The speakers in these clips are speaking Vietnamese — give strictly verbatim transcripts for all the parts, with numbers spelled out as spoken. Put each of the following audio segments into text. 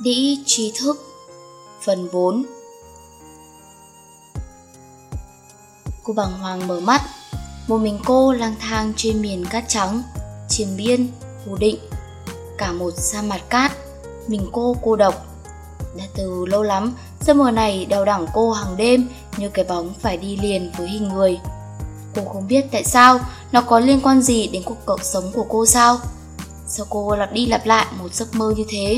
Đĩ trí thức. Phần bốn. Cô bàng hoàng mở mắt. Một mình cô lang thang trên miền cát trắng, Triềng Biên, Hồ Định. Cả một sa mạc cát, mình cô cô độc. Đã từ lâu lắm, giấc mơ này đeo đẳng cô hàng đêm như cái bóng phải đi liền với hình người. Cô không biết tại sao, nó có liên quan gì đến cuộc sống của cô sao? Sao cô lặp đi lặp lại một giấc mơ như thế?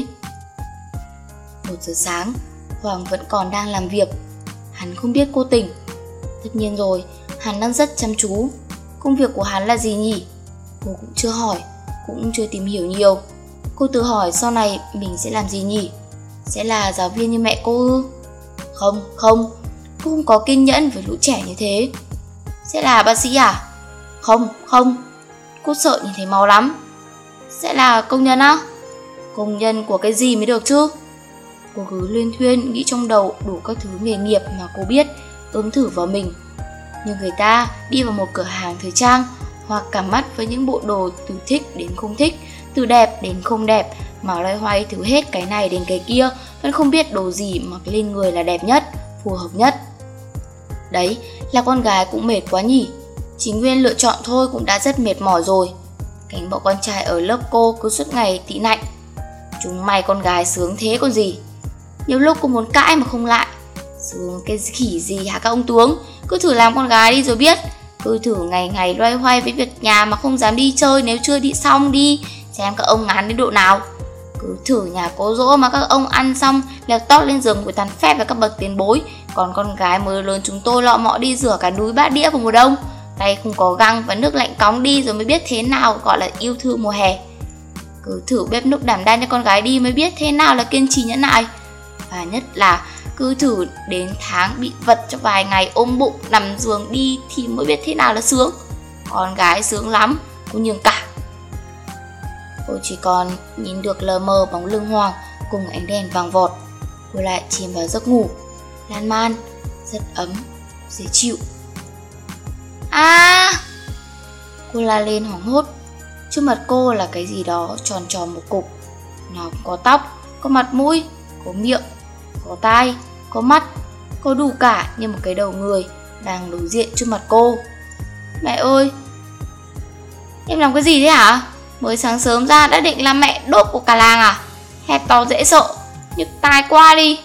Một giờ sáng, Hoàng vẫn còn đang làm việc. Hắn không biết cô tỉnh. Tất nhiên rồi, hắn đang rất chăm chú. Công việc của hắn là gì nhỉ? Cô cũng chưa hỏi, cũng chưa tìm hiểu nhiều. Cô tự hỏi sau này mình sẽ làm gì nhỉ? Sẽ là giáo viên như mẹ cô ư? Không, không, cô không có kiên nhẫn với lũ trẻ như thế. Sẽ là bác sĩ à? Không, không, cô sợ nhìn thấy máu lắm. Sẽ là công nhân á? Công nhân của cái gì mới được chứ? Cô cứ luyên thuyên nghĩ trong đầu đủ các thứ nghề nghiệp mà cô biết, ướm thử vào mình. Nhưng người ta đi vào một cửa hàng thời trang, hoặc cả mắt với những bộ đồ từ thích đến không thích, từ đẹp đến không đẹp, mà loay hoay thử hết cái này đến cái kia, vẫn không biết đồ gì mặc lên người là đẹp nhất, phù hợp nhất. Đấy, là con gái cũng mệt quá nhỉ. Chỉ nguyên lựa chọn thôi cũng đã rất mệt mỏi rồi. Cánh bọn con trai ở lớp cô cứ suốt ngày tị nạnh. Chúng mày con gái sướng thế còn gì. Nhiều lúc cô muốn cãi mà không lại. Sướng cái khỉ gì hả các ông tướng? Cứ thử làm con gái đi rồi biết. Cứ thử ngày ngày loay hoay với việc nhà mà không dám đi chơi nếu chưa đi xong đi. Xem các ông ngán đến độ nào. Cứ thử nhà cố dỗ mà các ông ăn xong leo tót lên giường của tàn phép với các bậc tiền bối. Còn con gái mới lớn chúng tôi lọ mọ đi rửa cả núi bát đĩa vào mùa đông. Tay không có găng và nước lạnh cóng đi rồi mới biết thế nào gọi là yêu thương mùa hè. Cứ thử bếp núc đảm đang cho con gái đi mới biết thế nào là kiên trì nhẫn nại. Và nhất là cứ thử đến tháng bị vật cho vài ngày ôm bụng nằm giường đi thì mới biết thế nào là sướng. Con gái sướng lắm, cô nhường cả. Cô chỉ còn nhìn được lờ mờ bóng lưng Hoàng cùng ánh đèn vàng vọt. Cô lại chìm vào giấc ngủ lan man, rất ấm, dễ chịu. À! Cô la lên hoảng hốt. Trước mặt cô là cái gì đó tròn tròn một cục. Nó có tóc, có mặt mũi, có miệng, có tai, có mắt, có đủ cả như một cái đầu người đang đối diện trước mặt cô. Mẹ ơi! Em làm cái gì thế hả? Mới sáng sớm ra đã định làm mẹ đốt của cả làng à? Hét to dễ sợ, nhức tai qua đi.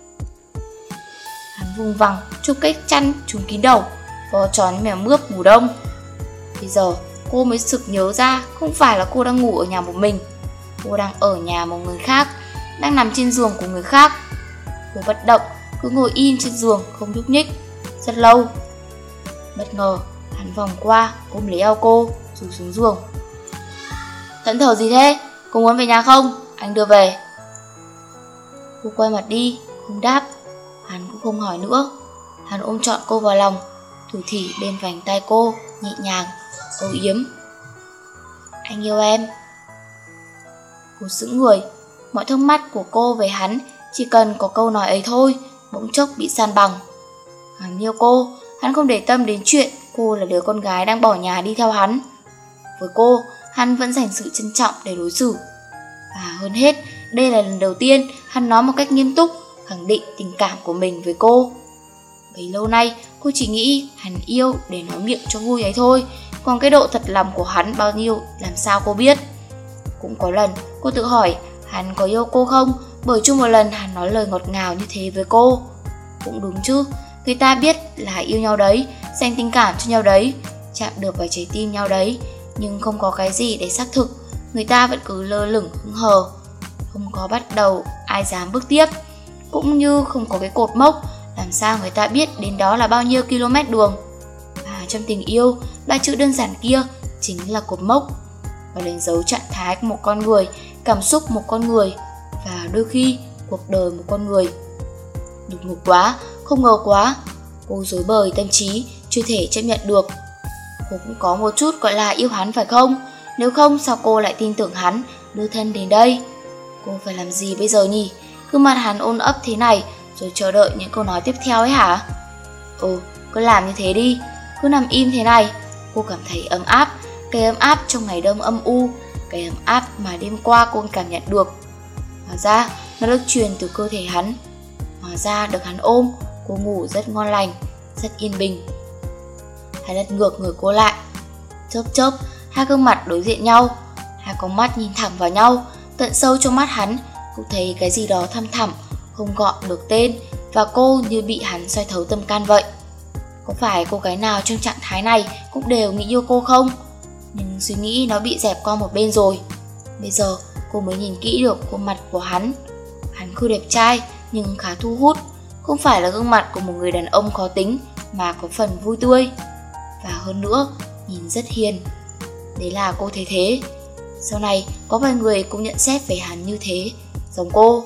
Hắn vùng vằng chụp cái chăn trùm kín đầu, vo tròn như mèo mướp ngủ đông. Bây giờ cô mới sực nhớ ra không phải là cô đang ngủ ở nhà một mình. Cô đang ở nhà một người khác, đang nằm trên giường của người khác. Cô bất động, cứ ngồi im trên giường không nhúc nhích rất lâu. Bất ngờ hắn vòng qua ôm lấy eo cô rồi xuống giường. Thẫn thờ gì thế? Cô muốn về nhà không? Anh đưa về. Cô quay mặt đi, không đáp. Hắn cũng không hỏi nữa. Hắn ôm trọn cô vào lòng, thủ thỉ bên vành tay cô, nhẹ nhàng, âu yếm. Anh yêu em. Cô sững người. Mọi thắc mắc của cô về hắn chỉ cần có câu nói ấy thôi, bỗng chốc bị san bằng. Hắn yêu cô, hắn không để tâm đến chuyện cô là đứa con gái đang bỏ nhà đi theo hắn. Với cô, hắn vẫn dành sự trân trọng để đối xử. Và hơn hết, đây là lần đầu tiên hắn nói một cách nghiêm túc, khẳng định tình cảm của mình với cô. Bấy lâu nay, cô chỉ nghĩ hắn yêu để nói miệng cho vui ấy thôi, còn cái độ thật lòng của hắn bao nhiêu làm sao cô biết. Cũng có lần cô tự hỏi hắn có yêu cô không, bởi chung một lần hắn nói lời ngọt ngào như thế với cô. Cũng đúng chứ, người ta biết là yêu nhau đấy, dành tình cảm cho nhau đấy, chạm được vào trái tim nhau đấy, nhưng không có cái gì để xác thực, người ta vẫn cứ lơ lửng hững hờ. Không có bắt đầu, ai dám bước tiếp. Cũng như không có cái cột mốc, làm sao người ta biết đến đó là bao nhiêu km đường. Và trong tình yêu, ba chữ đơn giản kia chính là cột mốc, và đánh dấu trạng thái của một con người, cảm xúc một con người, và đôi khi cuộc đời một con người. Đột ngột quá, không ngờ quá. Cô rối bời tâm trí, chưa thể chấp nhận được. Cô cũng có một chút gọi là yêu hắn phải không? Nếu không sao cô lại tin tưởng hắn đưa thân đến đây? Cô phải làm gì bây giờ nhỉ? Cứ mặt hắn ôn ấp thế này rồi chờ đợi những câu nói tiếp theo ấy hả? Ừ, cứ làm như thế đi. Cứ nằm im thế này. Cô cảm thấy ấm áp. Cái ấm áp trong ngày đông âm u, cái ấm áp mà đêm qua cô cảm nhận được. Hóa ra nó được truyền từ cơ thể hắn. Hóa ra được hắn ôm, cô ngủ rất ngon lành, rất yên bình. Hắn lật ngược người cô lại. Chớp chớp, hai gương mặt đối diện nhau. Hai con mắt nhìn thẳng vào nhau. Tận sâu trong mắt hắn cũng thấy cái gì đó thăm thẳm, không gọi được tên. Và cô như bị hắn soi thấu tâm can vậy. Có phải cô gái nào trong trạng thái này cũng đều nghĩ yêu cô không? Nhưng suy nghĩ nó bị dẹp qua một bên rồi. Bây giờ cô mới nhìn kỹ được khuôn mặt của hắn. Hắn không đẹp trai nhưng khá thu hút. Không phải là gương mặt của một người đàn ông khó tính, mà có phần vui tươi. Và hơn nữa, nhìn rất hiền. Đấy là cô thấy thế. Sau này có vài người cũng nhận xét về hắn như thế, giống cô.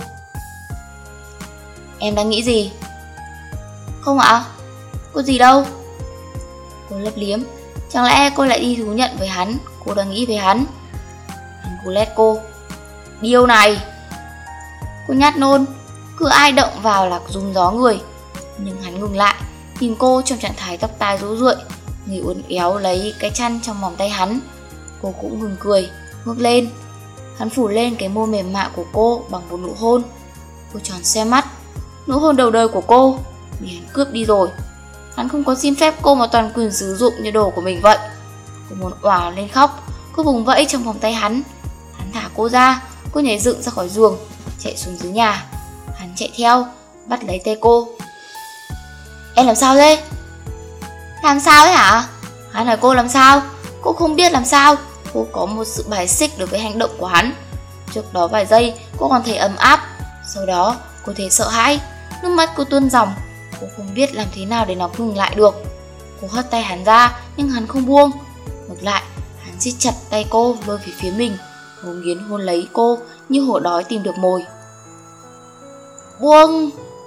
Em đang nghĩ gì? Không ạ, có gì đâu. Cô lấp liếm. Chẳng lẽ cô lại đi thú nhận với hắn cô đang nghĩ về hắn? Hắn cú lét cô. Điêu này. Cô nhát nôn. Cứ ai động vào là rung gió người. Nhưng hắn ngừng lại, nhìn cô trong trạng thái tóc tai rũ rượi, người uốn éo lấy cái chăn trong vòng tay hắn. Cô cũng ngừng cười, ngước lên. Hắn phủ lên cái môi mềm mại của cô bằng một nụ hôn. Cô tròn xe mắt. Nụ hôn đầu đời của cô bị hắn cướp đi rồi. Hắn không có xin phép cô mà toàn quyền sử dụng như đồ của mình vậy. Cô muốn òa lên khóc. Cô vùng vẫy trong vòng tay hắn. Hắn thả cô ra. Cô nhảy dựng ra khỏi giường, chạy xuống dưới nhà. Hắn chạy theo, bắt lấy tay cô. Em làm sao thế? Làm sao ấy hả? Hắn hỏi cô làm sao. Cô không biết làm sao. Cô có một sự bài xích đối với hành động của hắn. Trước đó vài giây cô còn thấy ấm áp. Sau đó cô thấy sợ hãi. Nước mắt cô tuôn ròng. Cô không biết làm thế nào để nó ngừng lại được. Cô hất tay hắn ra nhưng hắn không buông. Ngược lại, hắn siết chặt tay cô lôi về phía mình, ngấu nghiến hôn lấy cô như hổ đói tìm được mồi. Buông!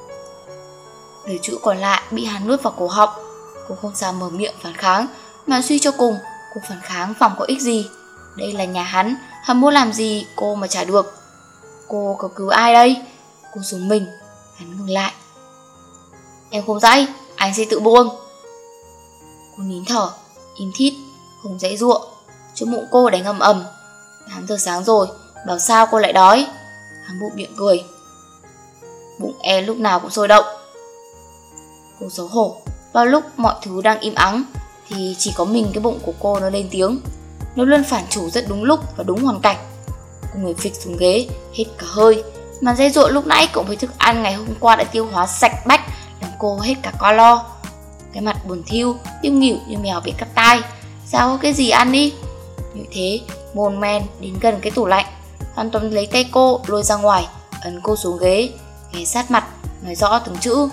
Lời chữ còn lại bị hắn nuốt vào cổ họng. Cô không dám mở miệng phản kháng, mà suy cho cùng cô phản kháng phòng có ích gì. Đây là nhà hắn, hắn muốn làm gì cô mà trả được. Cô có cứu ai đây? Cô dùng mình. Hắn ngừng lại. Em không dãy, anh sẽ tự buông. Cô nín thở, im thít, không dãy giụa. Chỗ bụng cô đánh ầm ầm. tám giờ sáng rồi, bảo sao cô lại đói. Hắn bụng miệng cười. Bụng em lúc nào cũng sôi động. Cô xấu hổ. Vào lúc mọi thứ đang im ắng thì chỉ có mình cái bụng của cô nó lên tiếng. Nó luôn phản chủ rất đúng lúc và đúng hoàn cảnh. Cô ngồi phịch xuống ghế, hết cả hơi. Mà dây dụa lúc nãy cộng với thức ăn ngày hôm qua đã tiêu hóa sạch bách, làm cô hết cả co lo. Cái mặt buồn thiu, điêu nghỉu như mèo bị cắt tai. Sao có cái gì ăn đi. Như thế, mồn men đến gần cái tủ lạnh. Hắn Tuấn lấy tay cô lôi ra ngoài, ấn cô xuống ghế, ghé sát mặt, nói rõ từng chữ.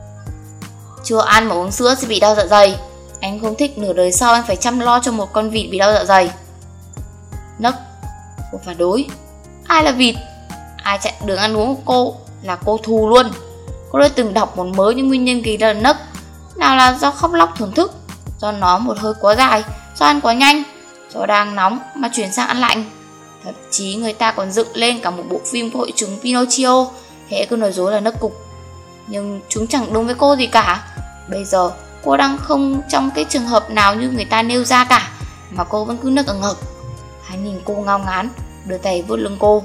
Chưa ăn mà uống sữa sẽ bị đau dạ dày. Anh không thích nửa đời sau anh phải chăm lo cho một con vịt bị đau dạ dày. Nấc. Cô phản đối. Ai là vịt? Ai chặn đường ăn uống của cô là cô thù luôn. Cô đã từng đọc một mớ những nguyên nhân gây ra nấc. Nào là do khóc lóc thổn thức, do nó một hơi quá dài, do ăn quá nhanh, do đang nóng mà chuyển sang ăn lạnh. Thậm chí người ta còn dựng lên cả một bộ phim hội chứng Pinocchio, hễ cứ nói dối là nấc cục. Nhưng chúng chẳng đúng với cô gì cả. Bây giờ cô đang không trong cái trường hợp nào như người ta nêu ra cả, mà cô vẫn cứ nấc ẩn ngực. Hắn nhìn cô ngao ngán, đưa tay vuốt lưng cô.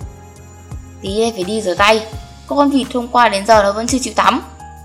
Tí đây phải đi rửa tay. Có con vịt hôm qua đến giờ nó vẫn chưa chịu tắm.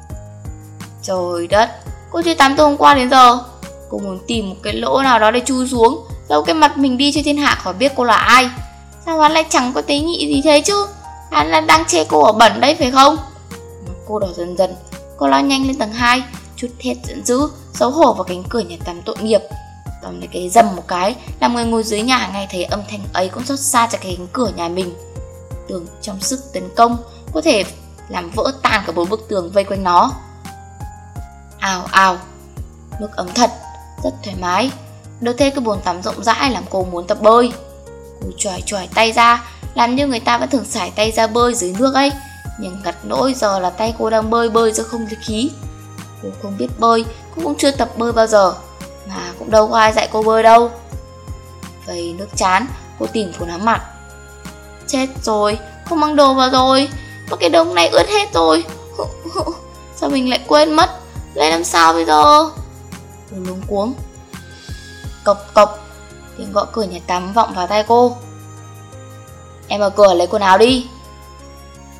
Trời đất, cô chưa tắm từ hôm qua đến giờ. Cô muốn tìm một cái lỗ nào đó để chui xuống, giấu cái mặt mình đi cho thiên hạ khỏi biết cô là ai. Sao hắn lại chẳng có tế nhị gì thế chứ? Hắn là đang chê cô ở bẩn đấy phải không? Mặt cô đỏ dần dần. Cô lao nhanh lên tầng hai, chút hết giận dữ, xấu hổ vào cánh cửa nhà tắm tội nghiệp. Tóm lấy cái dầm một cái, làm người ngồi dưới nhà nghe thấy âm thanh ấy cũng xót xa cho cái cánh cửa nhà mình. Tưởng trong sức tấn công có thể làm vỡ tan cả bốn bức tường vây quanh nó. Ào ào. Nước ấm thật, rất thoải mái. Được thêm cái bồn tắm rộng rãi làm cô muốn tập bơi. Cô choài choài tay ra, làm như người ta vẫn thường xải tay ra bơi dưới nước ấy. Nhưng ngặt nỗi giờ là tay cô đang bơi bơi giữa không khí. Cô không biết bơi, cô cũng chưa tập bơi bao giờ, mà cũng đâu có ai dạy cô bơi đâu. Vầy nước chán, cô tìm quần áo mặc. Chết rồi, không mang đồ vào rồi, mà cái đống này ướt hết rồi. Sao mình lại quên mất, lấy làm sao bây giờ? Cô luống cuống. Cộc cộc, tiếng gõ cửa nhà tắm vọng vào tai cô. Em mở cửa lấy quần áo đi.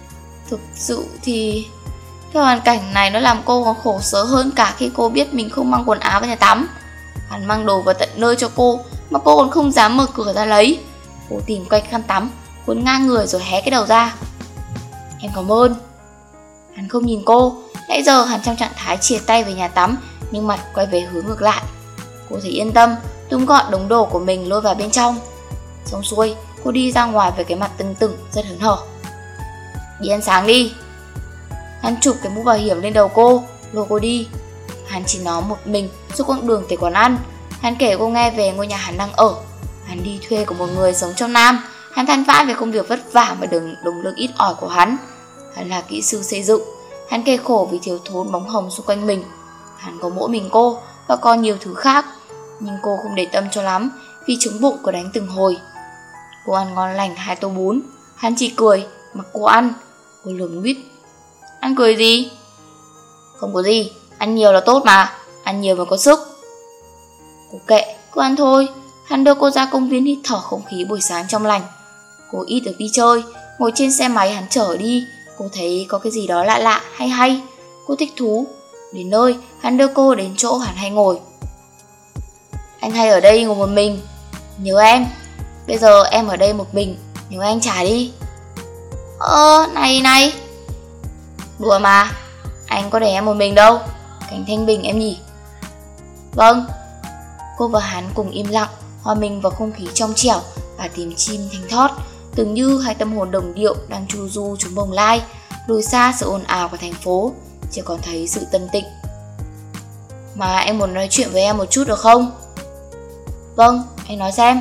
Thực sự thì cái hoàn cảnh này nó làm cô còn khổ sở hơn cả khi cô biết mình không mang quần áo vào nhà tắm. Hắn mang đồ vào tận nơi cho cô mà cô còn không dám mở cửa ra lấy. Cô tìm quanh khăn tắm, cuốn ngang người rồi hé cái đầu ra. Em cảm ơn. Hắn không nhìn cô. Nãy giờ hắn trong trạng thái chìa tay về nhà tắm, nhưng mặt quay về hướng ngược lại. Cô thấy yên tâm, túm gọn đống đồ của mình lôi vào bên trong. Xong xuôi, cô đi ra ngoài với cái mặt tưng tửng rất hớn hở. Đi ăn sáng đi. Hắn chụp cái mũ bảo hiểm lên đầu cô, lôi cô đi. Hắn chỉ nói một mình suốt quãng đường tới quán ăn. Hắn kể cô nghe về ngôi nhà hắn đang ở. Hắn đi thuê của một người sống trong Nam. Hắn than vãn về công việc vất vả và đồng, đồng lương ít ỏi của hắn. Hắn là kỹ sư xây dựng. Hắn kể khổ vì thiếu thốn bóng hồng xung quanh mình. Hắn có mỗi mình cô và còn nhiều thứ khác, nhưng cô không để tâm cho lắm vì trứng bụng có đánh từng hồi. Cô ăn ngon lành hai tô bún. Hắn chỉ cười mặc cô ăn. Cô lườm nguyết. Ăn cười gì? Không có gì, ăn nhiều là tốt mà. Ăn nhiều mới có sức. Cô kệ, cứ ăn thôi. Hắn đưa cô ra công viên hít thở không khí buổi sáng trong lành. Cô ít được đi chơi, ngồi trên xe máy hắn chở đi. Cô thấy có cái gì đó lạ lạ hay hay. Cô thích thú. Đến nơi, hắn đưa cô đến chỗ hắn hay ngồi. Anh hay ở đây ngồi một mình. Nhớ em. Bây giờ em ở đây một mình, nhớ anh trả đi. Ơ, này này. Đùa mà, anh có để em một mình đâu. Cảnh thanh bình em nhỉ. Vâng. Cô và hắn cùng im lặng, hòa mình vào không khí trong trẻo và tiếng chim thanh thót, tưởng như hai tâm hồn đồng điệu đang chu du trúng bồng lai, lùi xa sự ồn ào của thành phố, chỉ còn thấy sự tân tịnh. Mà em muốn nói chuyện với em một chút được không? Vâng, anh nói xem.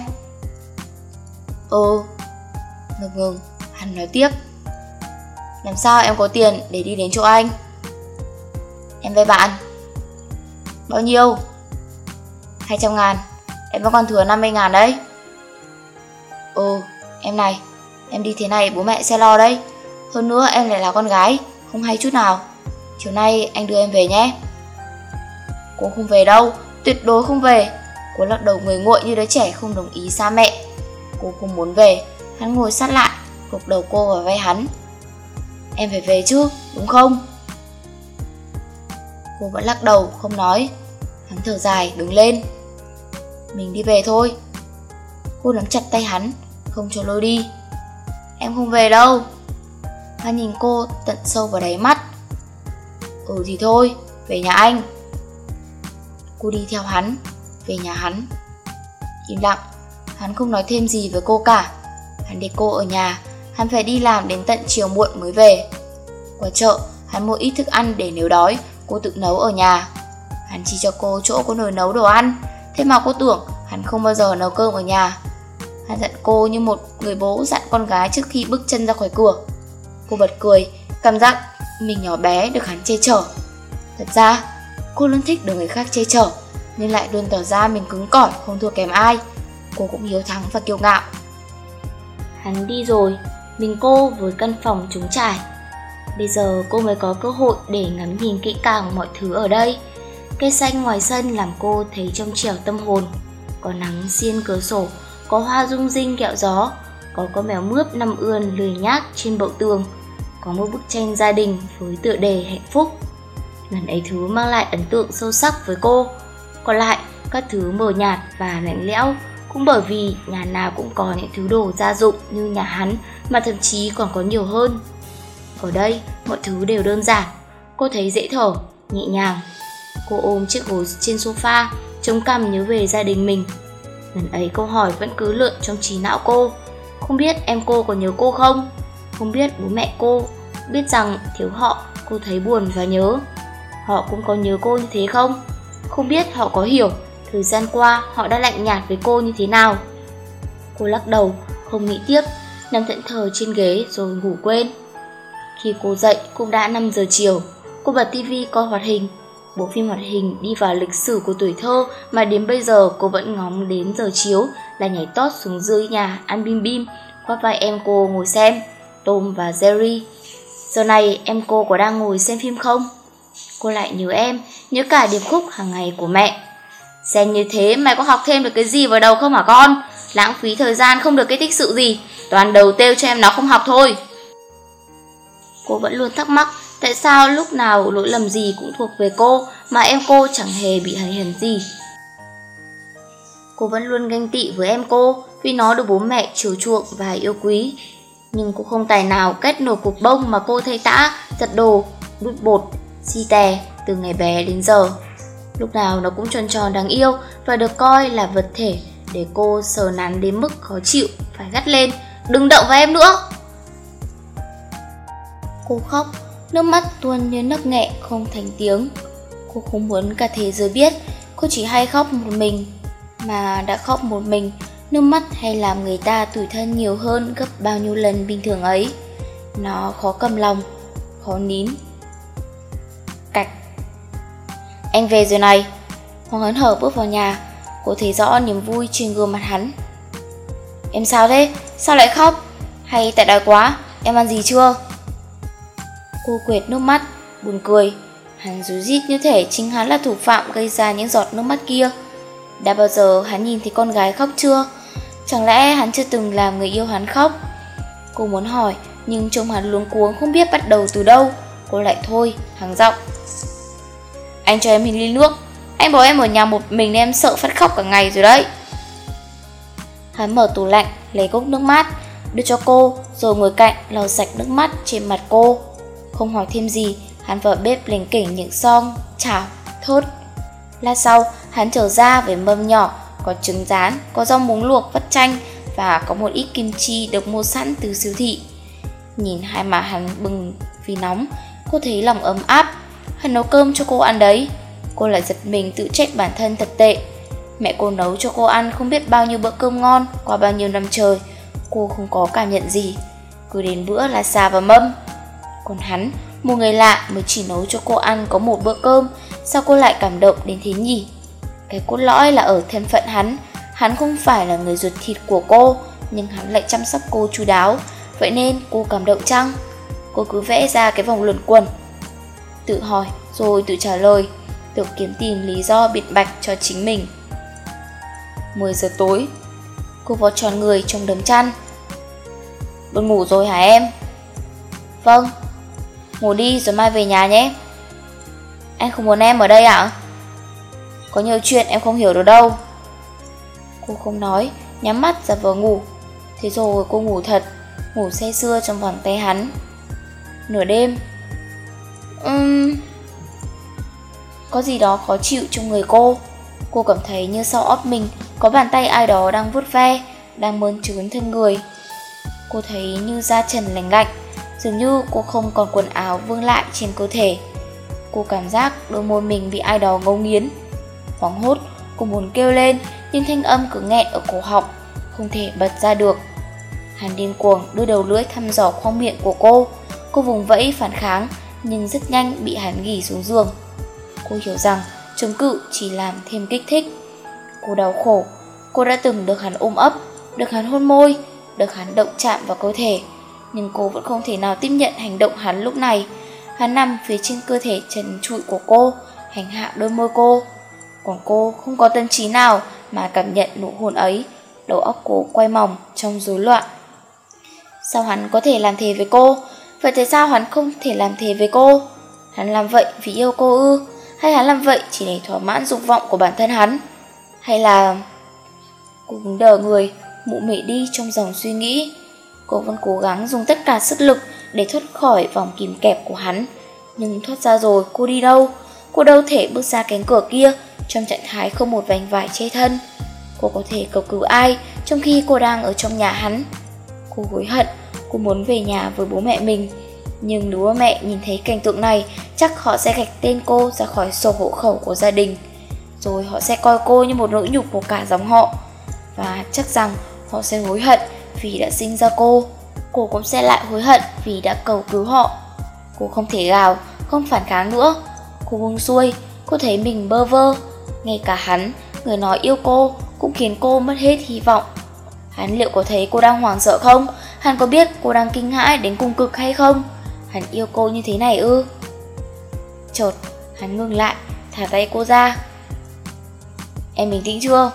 Ừ. Ngừng ngừng, hắn nói tiếp. Làm sao em có tiền để đi đến chỗ anh? Em vay bạn. Bao nhiêu? Hai trăm ngàn. Em vẫn còn thừa năm mươi ngàn đấy. Ừ, em này, em đi thế này bố mẹ sẽ lo đấy. Hơn nữa em lại là con gái, không hay chút nào. Chiều nay anh đưa em về nhé. Cô không về đâu, tuyệt đối không về. Cô lắc đầu người nguội như đứa trẻ không đồng ý xa mẹ. Cô không muốn về. Hắn ngồi sát lại, gục đầu cô vào vai hắn. Em phải về chứ, đúng không? Cô vẫn lắc đầu, không nói. Hắn thở dài, đứng lên. Mình đi về thôi. Cô nắm chặt tay hắn, không cho lôi đi. Em không về đâu. Hắn nhìn cô tận sâu vào đáy mắt. Ừ thì thôi, về nhà anh. Cô đi theo hắn, về nhà hắn. Im lặng, hắn không nói thêm gì với cô cả. Hắn để cô ở nhà. Hắn phải đi làm đến tận chiều muộn mới về. Qua chợ, hắn mua ít thức ăn để nếu đói, cô tự nấu ở nhà. Hắn chỉ cho cô chỗ có nồi nấu đồ ăn. Thế mà cô tưởng hắn không bao giờ nấu cơm ở nhà. Hắn dặn cô như một người bố dặn con gái trước khi bước chân ra khỏi cửa. Cô bật cười, cảm giác mình nhỏ bé được hắn che chở. Thật ra, cô luôn thích được người khác che chở, nhưng lại luôn tỏ ra mình cứng cỏi, không thua kém ai. Cô cũng hiếu thắng và kiêu ngạo. Hắn đi rồi, mình cô với căn phòng trống trải. Bây giờ cô mới có cơ hội để ngắm nhìn kỹ càng mọi thứ ở đây. Cây xanh ngoài sân làm cô thấy trong trẻo tâm hồn. Có nắng xiên cửa sổ, có hoa rung rinh kẹo gió, có con mèo mướp nằm ươn lười nhác trên bậu tường, có một bức tranh gia đình với tựa đề hạnh phúc. Lần ấy thứ mang lại ấn tượng sâu sắc với cô. Còn lại, các thứ mờ nhạt và lạnh lẽo, cũng bởi vì nhà nào cũng có những thứ đồ gia dụng như nhà hắn, mà thậm chí còn có nhiều hơn. Ở đây, mọi thứ đều đơn giản. Cô thấy dễ thở, nhẹ nhàng. Cô ôm chiếc gối trên sofa, chống cằm nhớ về gia đình mình. Lần ấy câu hỏi vẫn cứ lượn trong trí não cô. Không biết em cô có nhớ cô không? Không biết bố mẹ cô biết rằng thiếu họ cô thấy buồn và nhớ. Họ cũng có nhớ cô như thế không? Không biết họ có hiểu thời gian qua họ đã lạnh nhạt với cô như thế nào. Cô lắc đầu, không nghĩ tiếp, nằm thẫn thờ trên ghế rồi ngủ quên. Khi cô dậy cũng đã năm giờ chiều. Cô bật tivi coi hoạt hình. Bộ phim hoạt hình đi vào lịch sử của tuổi thơ mà đến bây giờ cô vẫn ngóng đến giờ chiếu là nhảy tót xuống dưới nhà ăn bim bim, khoác vai em cô ngồi xem, Tom và Jerry. Giờ này em cô có đang ngồi xem phim không? Cô lại nhớ em, nhớ cả điệp khúc hàng ngày của mẹ. Xem như thế mày có học thêm được cái gì vào đầu không hả con? Lãng phí thời gian không được cái tích sự gì, toàn đầu têu cho em nó không học thôi. Cô Cô vẫn luôn thắc mắc tại sao lúc nào lỗi lầm gì cũng thuộc về cô mà em cô chẳng hề bị hấn hấn gì. Cô vẫn luôn ganh tị với em cô vì nó được bố mẹ chiều chuộng và yêu quý. Nhưng cô không tài nào kết nổi cục bông mà cô thay tã, giật đồ, đút bột, xi tè từ ngày bé đến giờ. Lúc nào nó cũng tròn tròn đáng yêu và được coi là vật thể để cô sờ nắn đến mức khó chịu phải gắt lên: "Đừng động vào em nữa!" Cô khóc, nước mắt tuôn như nấc nghẹ không thành tiếng. Cô không muốn cả thế giới biết cô chỉ hay khóc một mình, mà đã khóc một mình, nước mắt hay làm người ta tủi thân nhiều hơn gấp bao nhiêu lần bình thường ấy. Nó khó cầm lòng, khó nín. Cạch. Anh về rồi này. Hoàng hớn hở bước vào nhà. Cô thấy rõ niềm vui trên gương mặt hắn. Em sao thế? Sao lại khóc? Hay tại đói quá? Em ăn gì chưa? Cô quệt nước mắt, buồn cười. Hắn rú rít như thể chính hắn là thủ phạm gây ra những giọt nước mắt kia. Đã bao giờ hắn nhìn thấy con gái khóc chưa? Chẳng lẽ hắn chưa từng làm người yêu hắn khóc? Cô muốn hỏi, nhưng trông hắn luống cuống không biết bắt đầu từ đâu. Cô lại thôi, hắng giọng. Anh cho em hình ly nước. Anh bảo em ở nhà một mình nên em sợ phát khóc cả ngày rồi đấy. Hắn mở tủ lạnh, lấy cốc nước mát, đưa cho cô, rồi ngồi cạnh lau sạch nước mắt trên mặt cô. Không hỏi thêm gì, hắn vào bếp lỉnh kỉnh những xong, chảo, thớt. Lát sau, hắn trở ra với mâm nhỏ, có trứng rán, có rau muống luộc vắt chanh và có một ít kim chi được mua sẵn từ siêu thị. Nhìn hai má hắn bừng vì nóng, cô thấy lòng ấm áp. Hắn nấu cơm cho cô ăn đấy. Cô lại giật mình tự trách bản thân thật tệ. Mẹ cô nấu cho cô ăn không biết bao nhiêu bữa cơm ngon qua bao nhiêu năm trời, cô không có cảm nhận gì. Cứ đến bữa là xà vào mâm. Còn hắn, một người lạ mới chỉ nấu cho cô ăn có một bữa cơm, sao cô lại cảm động đến thế nhỉ? Cái cốt lõi là ở thân phận hắn. Hắn không phải là người ruột thịt của cô, nhưng hắn lại chăm sóc cô chu đáo. Vậy nên cô cảm động chăng? Cô cứ vẽ ra cái vòng luẩn quẩn, tự hỏi rồi tự trả lời, tự kiếm tìm lý do biện bạch cho chính mình. Mười giờ tối, cô vò tròn người trong đống chăn. Buồn ngủ rồi hả em? Vâng. Ngủ đi rồi mai về nhà nhé. Anh không muốn em ở đây ạ? Có nhiều chuyện em không hiểu được đâu. Cô không nói, nhắm mắt ra vờ ngủ. Thế rồi cô ngủ thật, ngủ say sưa trong vòng tay hắn. Nửa đêm, uhm... có gì đó khó chịu trong người cô. Cô cảm thấy như sau óc mình có bàn tay ai đó đang vuốt ve, đang mơn trớn thân người. Cô thấy như da trần lành lạnh, dường như cô không còn quần áo vương lại trên cơ thể. Cô cảm giác đôi môi mình bị ai đó ngấu nghiến. Hoảng hốt, cô muốn kêu lên, nhưng thanh âm cứ nghẹn ở cổ họng, không thể bật ra được. Hắn điên cuồng đưa đầu lưỡi thăm dò khoang miệng của cô. Cô vùng vẫy phản kháng, nhưng rất nhanh bị hắn ghì xuống giường. Cô hiểu rằng chống cự chỉ làm thêm kích thích. Cô đau khổ. Cô đã từng được hắn ôm ấp, được hắn hôn môi, được hắn động chạm vào cơ thể, nhưng cô vẫn không thể nào tiếp nhận hành động hắn lúc này. Hắn nằm phía trên cơ thể trần trụi của cô, hành hạ đôi môi cô. Còn cô không có tâm trí nào mà cảm nhận nụ hôn ấy. Đầu óc cô quay mòng trong rối loạn. Sao hắn có thể làm thế với cô? Vậy tại sao hắn không thể làm thế với cô? Hắn làm vậy vì yêu cô ư? Hay hắn làm vậy chỉ để thỏa mãn dục vọng của bản thân hắn? Hay là... Cô cứng đờ người, mụ mị đi trong dòng suy nghĩ. Cô vẫn cố gắng dùng tất cả sức lực để thoát khỏi vòng kìm kẹp của hắn. Nhưng thoát ra rồi cô đi đâu? Cô đâu thể bước ra cánh cửa kia trong trạng thái không một vành vải che thân. Cô có thể cầu cứu ai trong khi cô đang ở trong nhà hắn? Cô hối hận, cô muốn về nhà với bố mẹ mình. Nhưng nếu bố mẹ nhìn thấy cảnh tượng này, chắc họ sẽ gạch tên cô ra khỏi sổ hộ khẩu của gia đình. Rồi họ sẽ coi cô như một nỗi nhục của cả dòng họ. Và chắc rằng họ sẽ hối hận vì đã sinh ra cô. Cô cũng sẽ lại hối hận vì đã cầu cứu họ. Cô không thể gào, không phản kháng nữa. Cô buông xuôi, cô thấy mình bơ vơ. Ngay cả hắn, người nói yêu cô, cũng khiến cô mất hết hy vọng. Hắn liệu có thấy cô đang hoảng sợ không? Hắn có biết cô đang kinh hãi đến cùng cực hay không? Hắn yêu cô như thế này ư? Chợt, hắn ngừng lại, thả tay cô ra. Em bình tĩnh chưa?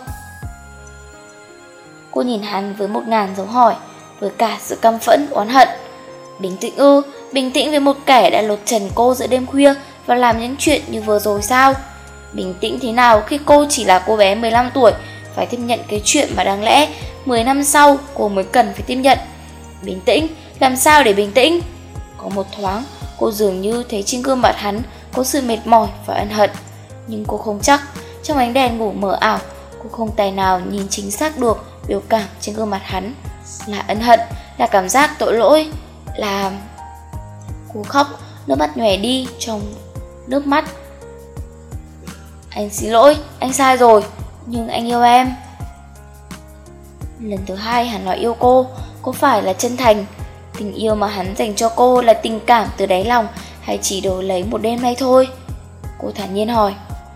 Cô nhìn hắn với một ngàn dấu hỏi, với cả sự căm phẫn, oán hận. Bình tĩnh ư? Bình tĩnh với một kẻ đã lột trần cô giữa đêm khuya và làm những chuyện như vừa rồi sao? Bình tĩnh thế nào khi cô chỉ là cô bé mười lăm tuổi, phải tiếp nhận cái chuyện mà đáng lẽ mười năm sau cô mới cần phải tiếp nhận? Bình tĩnh? Làm sao để bình tĩnh? Có một thoáng, cô dường như thấy trên gương mặt hắn có sự mệt mỏi và ân hận. Nhưng cô không chắc, trong ánh đèn ngủ mờ ảo, cô không tài nào nhìn chính xác được biểu cảm trên gương mặt hắn. Là ân hận, là cảm giác tội lỗi, là... Cô khóc, nước mắt nhòe đi trong nước mắt. Anh xin lỗi, anh sai rồi, nhưng anh yêu em. Lần thứ hai hắn nói yêu cô, có phải là chân thành? Tình yêu mà hắn dành cho cô là tình cảm từ đáy lòng, hay chỉ đổi lấy một đêm nay thôi? Cô thản nhiên hỏi.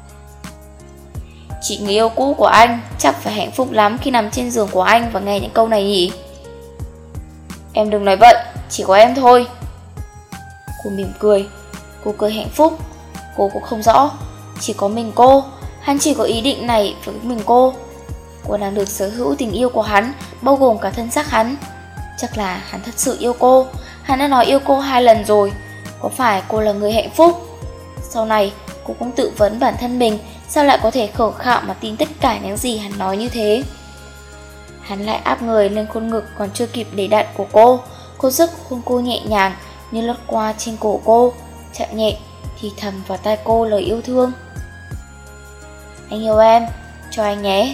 Chị người yêu cũ của anh chắc phải hạnh phúc lắm khi nằm trên giường của anh và nghe những câu này nhỉ? Em đừng nói vậy, chỉ có em thôi. Cô mỉm cười. Cô cười hạnh phúc. Cô cũng không rõ, chỉ có mình cô. Hắn chỉ có ý định này với mình cô. Cô đang được sở hữu tình yêu của hắn, bao gồm cả thân xác hắn. Chắc là hắn thật sự yêu cô. Hắn đã nói yêu cô hai lần rồi. Có phải cô là người hạnh phúc? Sau này cô cũng tự vấn bản thân mình, sao lại có thể khờ khạo mà tin tất cả những gì hắn nói như thế. Hắn lại áp người lên khuôn ngực còn chưa kịp để đặn của cô. Cô giấc hôn cô nhẹ nhàng, như lướt qua trên cổ cô, chạm nhẹ thì thầm vào tai cô lời yêu thương. Anh yêu em, cho anh nhé.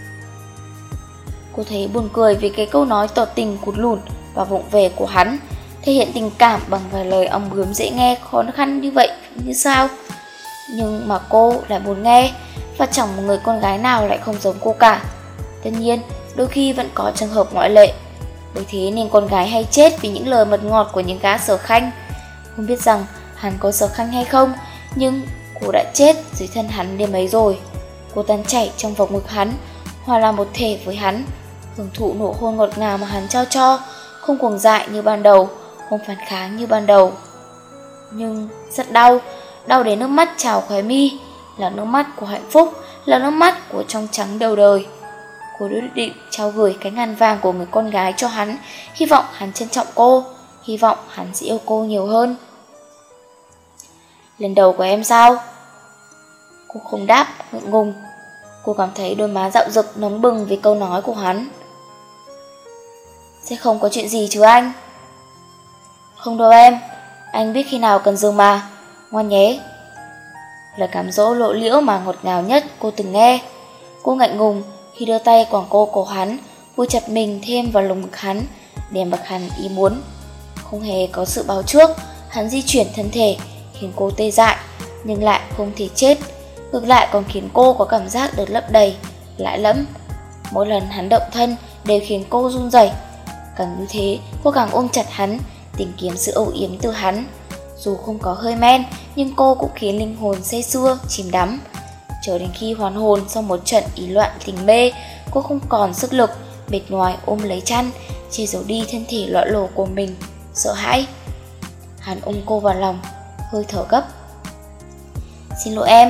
Cô thấy buồn cười vì cái câu nói tỏ tình cụt lủn và vụng về của hắn, thể hiện tình cảm bằng vài lời ong bướm dễ nghe khó khăn như vậy như sao. Nhưng mà cô lại muốn nghe, và chẳng một người con gái nào lại không giống cô cả. Tất nhiên, đôi khi vẫn có trường hợp ngoại lệ. Bởi thế nên con gái hay chết vì những lời mật ngọt của những gã sở khanh. Không biết rằng hắn có sở khanh hay không, nhưng cô đã chết dưới thân hắn đêm ấy rồi. Cô tan chảy trong vòng ngực hắn, hòa là một thể với hắn, hưởng thụ nụ hôn ngọt ngào mà hắn trao cho, không cuồng dại như ban đầu, không phản kháng như ban đầu. Nhưng rất đau, đau đến nước mắt trào khóe mi, là nước mắt của hạnh phúc, là nước mắt của trong trắng đầu đời. Cô quyết định trao gửi cái ngàn vàng của người con gái cho hắn, hy vọng hắn trân trọng cô, hy vọng hắn sẽ yêu cô nhiều hơn. Lần đầu của em sao? Cô không đáp, ngượng ngùng. Cô cảm thấy đôi má dạo rực nóng bừng vì câu nói của hắn. Sẽ không có chuyện gì chứ anh? Không đâu em, anh biết khi nào cần dừng mà, ngoan nhé. Lời cám dỗ lộ liễu mà ngọt ngào nhất cô từng nghe. Cô ngại ngùng khi đưa tay quàng cô cổ hắn, vui chặt mình thêm vào lồng ngực hắn, để bậc hắn ý muốn. Không hề có sự báo trước, hắn di chuyển thân thể, khiến cô tê dại, nhưng lại không thể chết. Ngược lại còn khiến cô có cảm giác được lấp đầy, lạ lẫm. Mỗi lần hắn động thân đều khiến cô run rẩy. Càng như thế, cô càng ôm chặt hắn, tìm kiếm sự âu yếm từ hắn. Dù không có hơi men, nhưng cô cũng khiến linh hồn say sưa, chìm đắm. Chờ đến khi hoàn hồn sau một trận ý loạn tình mê, cô không còn sức lực, mệt nhoài ôm lấy chăn, che giấu đi thân thể loạn lổ của mình, sợ hãi. Hắn ôm cô vào lòng, hơi thở gấp. Xin lỗi em.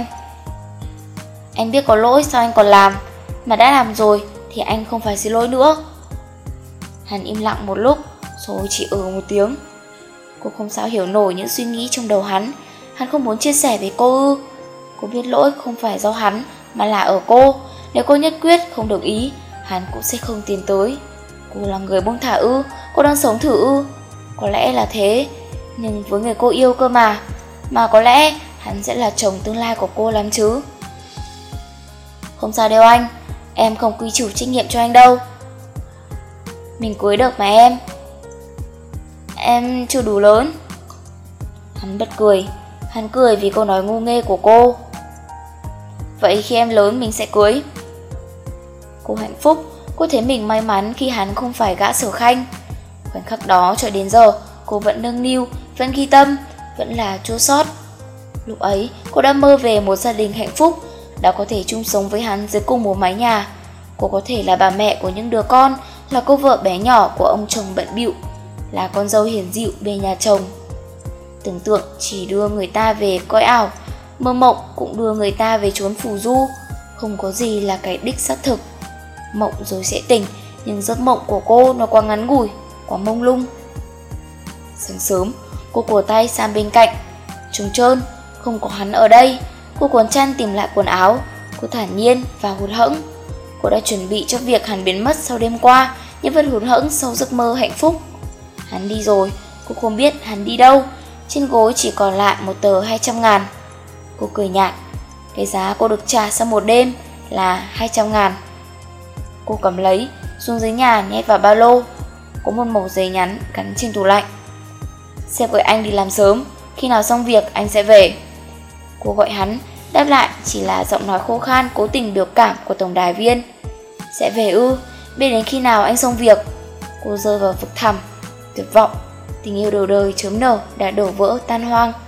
Anh biết có lỗi sao anh còn làm, mà đã làm rồi thì anh không phải xin lỗi nữa. Hắn im lặng một lúc, rồi chỉ ừ một tiếng. Cô không sao hiểu nổi những suy nghĩ trong đầu hắn. Hắn không muốn chia sẻ với cô ư? Cô biết lỗi không phải do hắn, mà là ở cô. Nếu cô nhất quyết không đồng ý, hắn cũng sẽ không tiến tới. Cô là người buông thả ư? Cô đang sống thử ư? Có lẽ là thế, nhưng với người cô yêu cơ mà. Mà có lẽ hắn sẽ là chồng tương lai của cô lắm chứ. Không sao đâu anh, em không quy chịu trách nhiệm cho anh đâu. Mình cưới được mà em. Em chưa đủ lớn. Hắn bật cười. Hắn cười vì câu nói ngu nghê của cô. Vậy khi em lớn mình sẽ cưới. Cô hạnh phúc. Cô thấy mình may mắn khi hắn không phải gã sở khanh. Khoảnh khắc đó cho đến giờ, cô vẫn nâng niu, vẫn ghi tâm, vẫn là chua xót. Lúc ấy cô đã mơ về một gia đình hạnh phúc, đã có thể chung sống với hắn dưới cùng một mái nhà. Cô có thể là bà mẹ của những đứa con, là cô vợ bé nhỏ của ông chồng bận bịu, là con dâu hiền dịu bên nhà chồng. Tưởng tượng chỉ đưa người ta về cõi ảo, mơ mộng cũng đưa người ta về chốn phù du. Không có gì là cái đích xác thực. Mộng rồi sẽ tỉnh, nhưng giấc mộng của cô nó quá ngắn ngủi, quá mông lung. Sáng sớm, Cô cùa tay sang bên cạnh. Trống trơn, không có hắn ở đây. Cô cuốn chăn tìm lại quần áo. Cô thản nhiên và hụt hẫng. Cô đã chuẩn bị cho việc hắn biến mất sau đêm qua, nhưng vẫn hụt hẫng sau giấc mơ hạnh phúc. Hắn đi rồi, cô không biết hắn đi đâu. Trên gối chỉ còn lại một tờ hai trăm ngàn. Cô cười nhạt. Cái giá cô được trả sau một đêm là hai trăm ngàn. Cô cầm lấy, xuống dưới nhà nhét vào ba lô. Có một mẩu giấy nhắn gắn trên tủ lạnh. Sếp gọi anh đi làm sớm, khi nào xong việc anh sẽ về. Cô gọi hắn, đáp lại chỉ là giọng nói khô khan cố tình biểu cảm của tổng đài viên. Sẽ về ư? Biết đến khi nào anh xong việc? Cô rơi vào vực thẳm, tuyệt vọng. Tình yêu đầu đời chớm nở đã đổ vỡ tan hoang.